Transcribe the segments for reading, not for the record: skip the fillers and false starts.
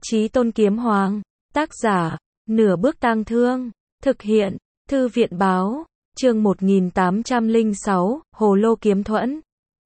Chí Tôn Kiếm Hoàng. Tác giả, Nửa Bước Tang Thương. Thực hiện, Thư viện báo. Chương 1806, Hồ Lô Kiếm Thuẫn.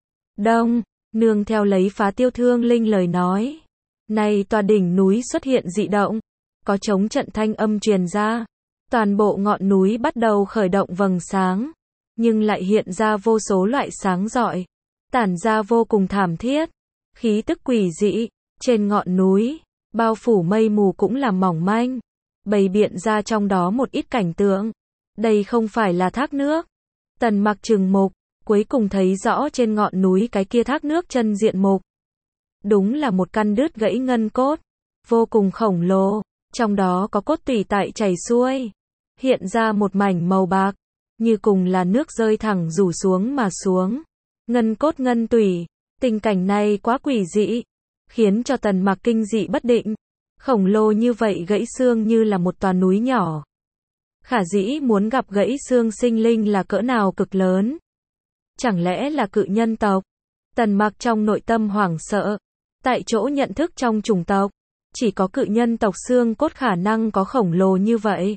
Đông, nương theo lấy Phá Tiêu Thương Linh lời nói. Này tòa đỉnh núi xuất hiện dị động. Có chống trận thanh âm truyền ra. Toàn bộ ngọn núi bắt đầu khởi động vầng sáng. Nhưng lại hiện ra vô số loại sáng rọi. Tản ra vô cùng thảm thiết. Khí tức quỷ dị. Trên ngọn núi, bao phủ mây mù cũng là mỏng manh. Bày biện ra trong đó một ít cảnh tượng. Đây không phải là thác nước. Tần Mặc trừng mục, cuối cùng thấy rõ trên ngọn núi cái kia thác nước chân diện mục. Đúng là một căn đứt gãy ngân cốt. Vô cùng khổng lồ. Trong đó có cốt tủy tại chảy xuôi. Hiện ra một mảnh màu bạc. Như cùng là nước rơi thẳng rủ xuống mà xuống. Ngân cốt ngân tủy. Tình cảnh này quá quỷ dị. Khiến cho Tần Mặc kinh dị bất định. Khổng lồ như vậy gãy xương như là một tòa núi nhỏ. Khả dĩ muốn gặp gãy xương sinh linh là cỡ nào cực lớn. Chẳng lẽ là cự nhân tộc? Tần Mặc trong nội tâm hoảng sợ. Tại chỗ nhận thức trong chủng tộc, chỉ có cự nhân tộc xương cốt khả năng có khổng lồ như vậy.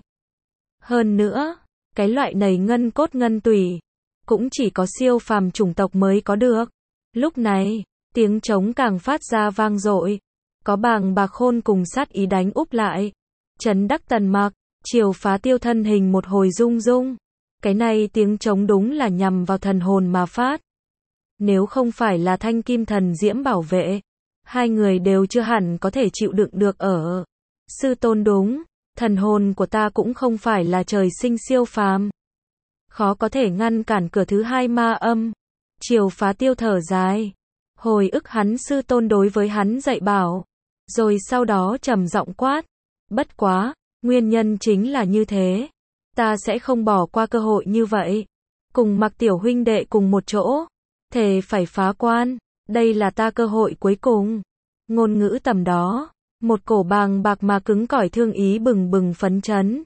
Hơn nữa, cái loại này ngân cốt ngân tủy, cũng chỉ có siêu phàm chủng tộc mới có được. Lúc này, tiếng trống càng phát ra vang dội. Có bàng bạc khôn cùng sát ý đánh úp lại. Trấn đắc Tần Mặc, chiều Phá Tiêu thân hình một hồi rung rung. Cái này tiếng trống đúng là nhằm vào thần hồn mà phát. Nếu không phải là thanh kim thần diễm bảo vệ, hai người đều chưa hẳn có thể chịu đựng được ở. Sư tôn đúng, thần hồn của ta cũng không phải là trời sinh siêu phàm. Khó có thể ngăn cản cửa thứ hai ma âm. Chiều Phá Tiêu thở dài. Hồi ức hắn sư tôn đối với hắn dạy bảo. Rồi sau đó trầm giọng quát. Bất quá, nguyên nhân chính là như thế. Ta sẽ không bỏ qua cơ hội như vậy. Cùng Mặc tiểu huynh đệ cùng một chỗ. Thề phải phá quan. Đây là ta cơ hội cuối cùng. Ngôn ngữ tầm đó. Một cổ bàng bạc mà cứng cỏi thương ý bừng bừng phấn chấn.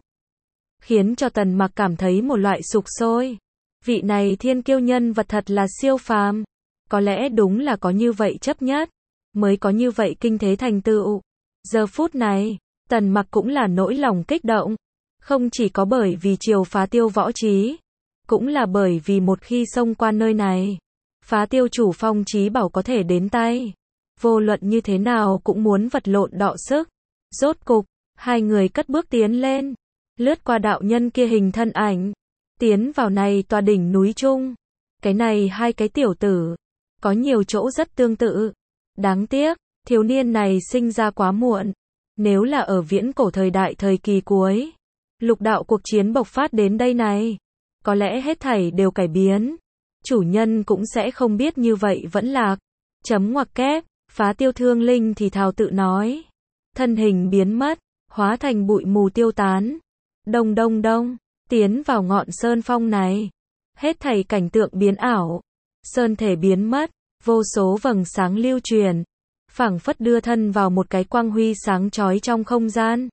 Khiến cho Tần Mặc cảm thấy một loại sục sôi. Vị này thiên kiêu nhân vật thật là siêu phàm. Có lẽ đúng là có như vậy chấp nhất. Mới có như vậy kinh thế thành tựu. Giờ phút này, Tần Mặc cũng là nỗi lòng kích động. Không chỉ có bởi vì chiều Phá Tiêu võ trí. Cũng là bởi vì một khi xông qua nơi này. Phá Tiêu chủ phong chí bảo có thể đến tay. Vô luận như thế nào cũng muốn vật lộn đọ sức. Rốt cục, hai người cất bước tiến lên. Lướt qua đạo nhân kia hình thân ảnh. Tiến vào này tòa đỉnh núi chung. Cái này hai cái tiểu tử. Có nhiều chỗ rất tương tự. Đáng tiếc, thiếu niên này sinh ra quá muộn. Nếu là ở viễn cổ thời đại thời kỳ cuối. Lục đạo cuộc chiến bộc phát đến đây này. Có lẽ hết thảy đều cải biến. Chủ nhân cũng sẽ không biết như vậy vẫn lạc. Chấm ngoặc kép, Phá Tiêu Thương Linh thì thào tự nói. Thân hình biến mất, hóa thành bụi mù tiêu tán. Đông đông đông, tiến vào ngọn sơn phong này. Hết thảy cảnh tượng biến ảo. Sơn thể biến mất, vô số vầng sáng lưu truyền. Phảng phất đưa thân vào một cái quang huy sáng chói trong không gian.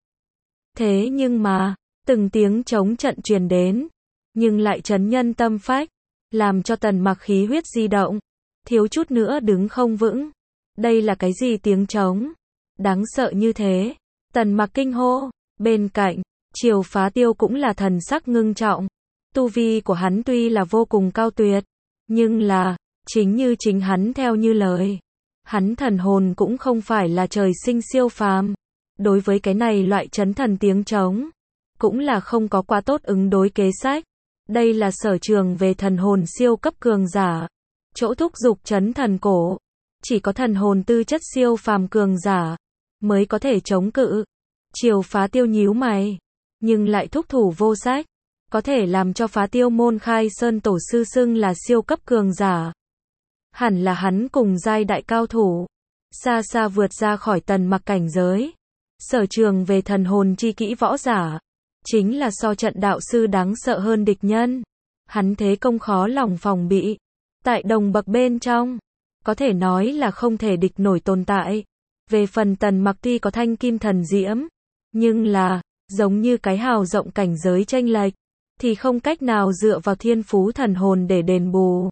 Thế nhưng mà, từng tiếng trống trận truyền đến. Nhưng lại chấn nhân tâm phách. Làm cho Tần Mặc khí huyết di động. Thiếu chút nữa đứng không vững. Đây là cái gì tiếng trống? Đáng sợ như thế. Tần Mặc kinh hô. Bên cạnh, chiều Phá Tiêu cũng là thần sắc ngưng trọng. Tu vi của hắn tuy là vô cùng cao tuyệt. Nhưng là, chính như chính hắn theo như lời. Hắn thần hồn cũng không phải là trời sinh siêu phàm. Đối với cái này loại chấn thần tiếng trống. Cũng là không có quá tốt ứng đối kế sách. Đây là sở trường về thần hồn siêu cấp cường giả. Chỗ thúc dục chấn thần cổ. Chỉ có thần hồn tư chất siêu phàm cường giả. Mới có thể chống cự. Chiều Phá Tiêu nhíu mày. Nhưng lại thúc thủ vô sách. Có thể làm cho Phá Tiêu môn khai sơn tổ sư xưng là siêu cấp cường giả. Hẳn là hắn cùng giai đại cao thủ. Xa xa vượt ra khỏi Tần Mặc cảnh giới. Sở trường về thần hồn chi kỹ võ giả. Chính là so trận đạo sư đáng sợ hơn địch nhân. Hắn thế công khó lòng phòng bị. Tại đồng bậc bên trong. Có thể nói là không thể địch nổi tồn tại. Về phần Tần Mặc tuy có thanh kim thần diễm. Nhưng là, giống như cái hào rộng cảnh giới chênh lệch. Thì không cách nào dựa vào thiên phú thần hồn để đền bù.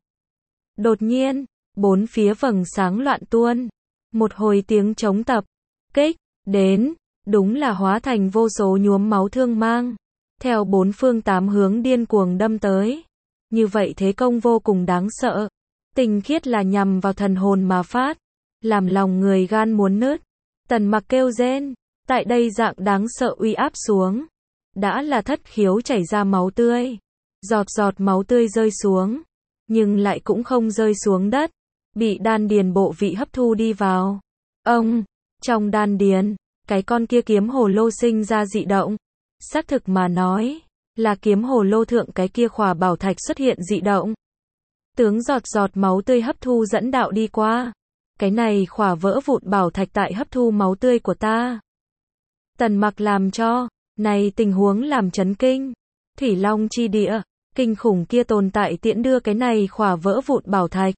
Đột nhiên, bốn phía vầng sáng loạn tuôn. Một hồi tiếng trống tập. Kích, đến, đúng là hóa thành vô số nhuốm máu thương mang, theo bốn phương tám hướng điên cuồng đâm tới. Như vậy thế công vô cùng đáng sợ, tinh khiết là nhằm vào thần hồn mà phát, làm lòng người gan muốn nứt. Tần Mặc kêu rên, tại đây dạng đáng sợ uy áp xuống, đã là thất khiếu chảy ra máu tươi, giọt giọt máu tươi rơi xuống, nhưng lại cũng không rơi xuống đất, bị đan điền bộ vị hấp thu đi vào. Ông, trong đan điền, cái con kia kiếm hồ lô sinh ra dị động. Xác thực mà nói, là kiếm hồ lô thượng cái kia khỏa bảo thạch xuất hiện dị động. Tướng giọt giọt máu tươi hấp thu dẫn đạo đi qua. Cái này khỏa vỡ vụn bảo thạch tại hấp thu máu tươi của ta. Tần Mặc làm cho, này tình huống làm chấn kinh. Thủy Long chi địa, kinh khủng kia tồn tại tiễn đưa cái này khỏa vỡ vụn bảo thạch.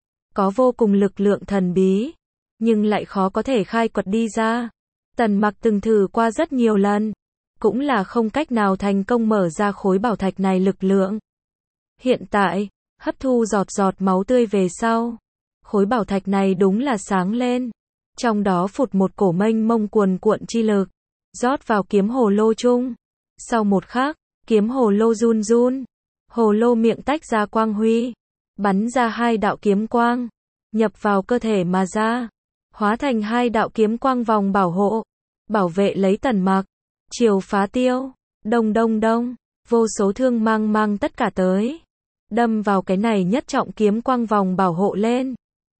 Có vô cùng lực lượng thần bí, nhưng lại khó có thể khai quật đi ra. Tần Mặc từng thử qua rất nhiều lần, cũng là không cách nào thành công mở ra khối bảo thạch này lực lượng. Hiện tại, hấp thu giọt giọt máu tươi về sau, khối bảo thạch này đúng là sáng lên. Trong đó phụt một cổ mênh mông cuồn cuộn chi lực, rót vào kiếm hồ lô chung. Sau một khắc, kiếm hồ lô run run, hồ lô miệng tách ra quang huy, bắn ra hai đạo kiếm quang, nhập vào cơ thể mà ra, hóa thành hai đạo kiếm quang vòng bảo hộ, bảo vệ lấy Tần Mặc. Chiều phá tiêu, đông đông đông, vô số thương mang mang tất cả tới, đâm vào cái này nhất trọng kiếm quang vòng bảo hộ lên.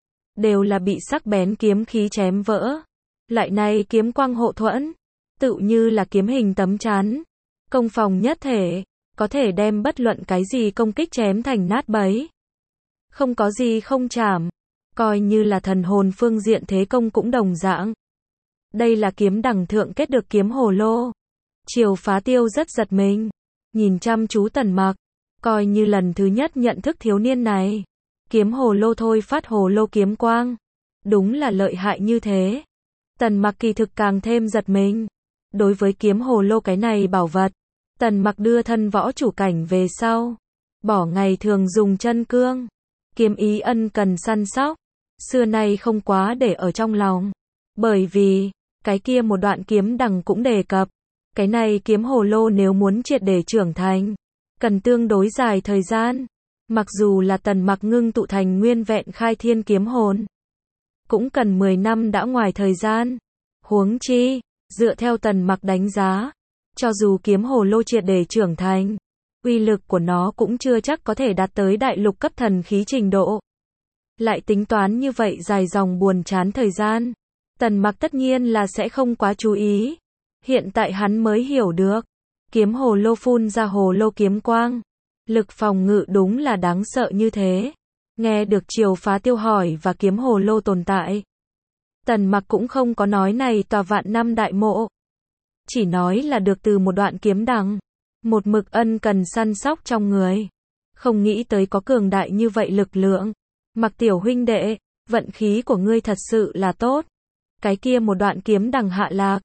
Đều là bị sắc bén kiếm khí chém vỡ. Lại này kiếm quang hộ thuẫn, tự như là kiếm hình tấm chắn, công phòng nhất thể, có thể đem bất luận cái gì công kích chém thành nát bấy. Không có gì không chạm, coi như là thần hồn phương diện thế công cũng đồng dạng. Đây là kiếm đằng thượng kết được kiếm hồ lô. Chiều phá tiêu rất giật mình, nhìn chăm chú Tần Mặc, coi như lần thứ nhất nhận thức thiếu niên này. Kiếm hồ lô thôi phát hồ lô kiếm quang, đúng là lợi hại như thế. Tần Mặc kỳ thực càng thêm giật mình. Đối với kiếm hồ lô cái này bảo vật, Tần Mặc đưa thân võ chủ cảnh về sau, bỏ ngày thường dùng chân cương, kiếm ý ân cần săn sóc, xưa nay không quá để ở trong lòng. Bởi vì, cái kia một đoạn kiếm đằng cũng đề cập, cái này kiếm hồ lô nếu muốn triệt để trưởng thành, cần tương đối dài thời gian. Mặc dù là Tần Mặc ngưng tụ thành nguyên vẹn khai thiên kiếm hồn, cũng cần 10 năm đã ngoài thời gian. Huống chi, dựa theo Tần Mặc đánh giá, cho dù kiếm hồ lô triệt để trưởng thành, uy lực của nó cũng chưa chắc có thể đạt tới đại lục cấp thần khí trình độ. Lại tính toán như vậy dài dòng buồn chán thời gian, Tần Mặc tất nhiên là sẽ không quá chú ý. Hiện tại hắn mới hiểu được, kiếm hồ lô phun ra hồ lô kiếm quang, lực phòng ngự đúng là đáng sợ như thế. Nghe được Chiều phá tiêu hỏi và kiếm hồ lô tồn tại, Tần Mặc cũng không có nói này tòa vạn năm đại mộ, chỉ nói là được từ một đoạn kiếm đằng, một mực ân cần săn sóc trong người. Không nghĩ tới có cường đại như vậy lực lượng. Mặc tiểu huynh đệ, vận khí của ngươi thật sự là tốt. Cái kia một đoạn kiếm đằng hạ lạc,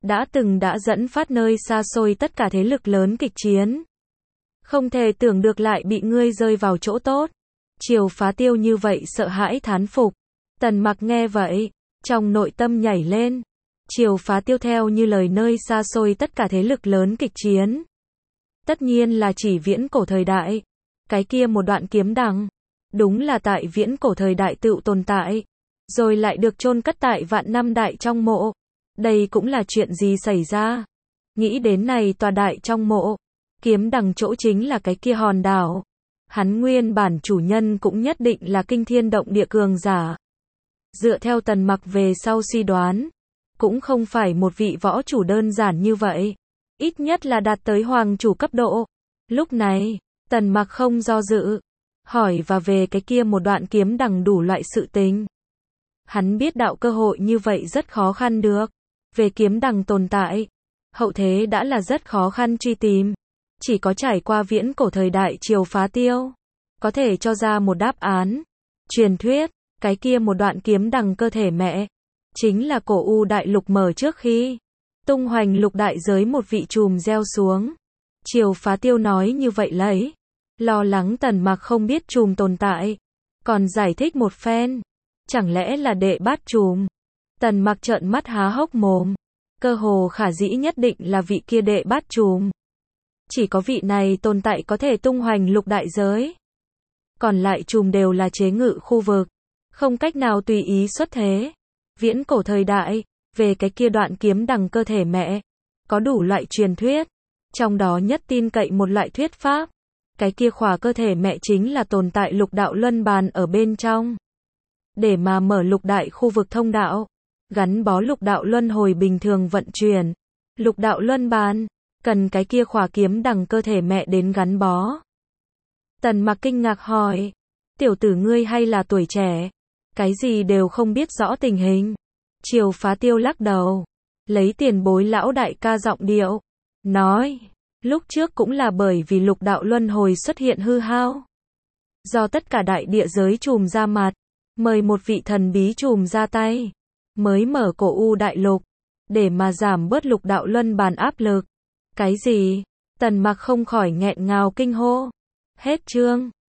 đã dẫn phát nơi xa xôi tất cả thế lực lớn kịch chiến. Không thể tưởng được lại bị ngươi rơi vào chỗ tốt. Chiều phá tiêu như vậy sợ hãi thán phục. Tần Mặc nghe vậy, trong nội tâm nhảy lên. Chiều phá tiêu theo như lời nơi xa xôi tất cả thế lực lớn kịch chiến. Tất nhiên là chỉ viễn cổ thời đại. Cái kia một đoạn kiếm đằng, đúng là tại viễn cổ thời đại tự tồn tại, rồi lại được chôn cất tại vạn năm đại trong mộ. Đây cũng là chuyện gì xảy ra? Nghĩ đến này tòa đại trong mộ, kiếm đằng chỗ chính là cái kia hòn đảo. Hắn nguyên bản chủ nhân cũng nhất định là kinh thiên động địa cường giả. Dựa theo Tần Mặc về sau suy đoán, cũng không phải một vị võ chủ đơn giản như vậy. Ít nhất là đạt tới hoàng chủ cấp độ. Lúc này, Tần Mặc không do dự, hỏi và về cái kia một đoạn kiếm đằng đủ loại sự tình. Hắn biết đạo cơ hội như vậy rất khó khăn được. Về kiếm đằng tồn tại, hậu thế đã là rất khó khăn truy tìm. Chỉ có trải qua viễn cổ thời đại Chiều phá tiêu, có thể cho ra một đáp án. Truyền thuyết, cái kia một đoạn kiếm đằng cơ thể mẹ, chính là cổ U đại lục mở trước khi tung hoành lục đại giới một vị trùm gieo xuống. Chiều phá tiêu nói như vậy lấy, lo lắng Tần Mặc không biết trùm tồn tại, còn giải thích một phen. Chẳng lẽ là đệ bát trùm? Tần Mặc trợn mắt há hốc mồm. Cơ hồ khả dĩ nhất định là vị kia đệ bát trùm. Chỉ có vị này tồn tại có thể tung hoành lục đại giới. Còn lại trùm đều là chế ngự khu vực, không cách nào tùy ý xuất thế. Viễn cổ thời đại, về cái kia đoạn kiếm đằng cơ thể mẹ, có đủ loại truyền thuyết. Trong đó nhất tin cậy một loại thuyết pháp. Cái kia khỏa cơ thể mẹ chính là tồn tại lục đạo luân bàn ở bên trong. Để mà mở lục đại khu vực thông đạo, gắn bó lục đạo luân hồi bình thường vận chuyển. Lục đạo luân bàn, cần cái kia khỏa kiếm đằng cơ thể mẹ đến gắn bó. Tần Mặc kinh ngạc hỏi, tiểu tử ngươi hay là tuổi trẻ, cái gì đều không biết rõ tình hình. Triều Phá Tiêu lắc đầu, lấy tiền bối lão đại ca giọng điệu, nói, lúc trước cũng là bởi vì lục đạo luân hồi xuất hiện hư hao. Do tất cả đại địa giới trùm ra mặt, mời một vị thần bí trùm ra tay, mới mở cổ u đại lục, để mà giảm bớt lục đạo luân bàn áp lực. Cái gì? Tần Mặc không khỏi nghẹn ngào kinh hô. Hết chương.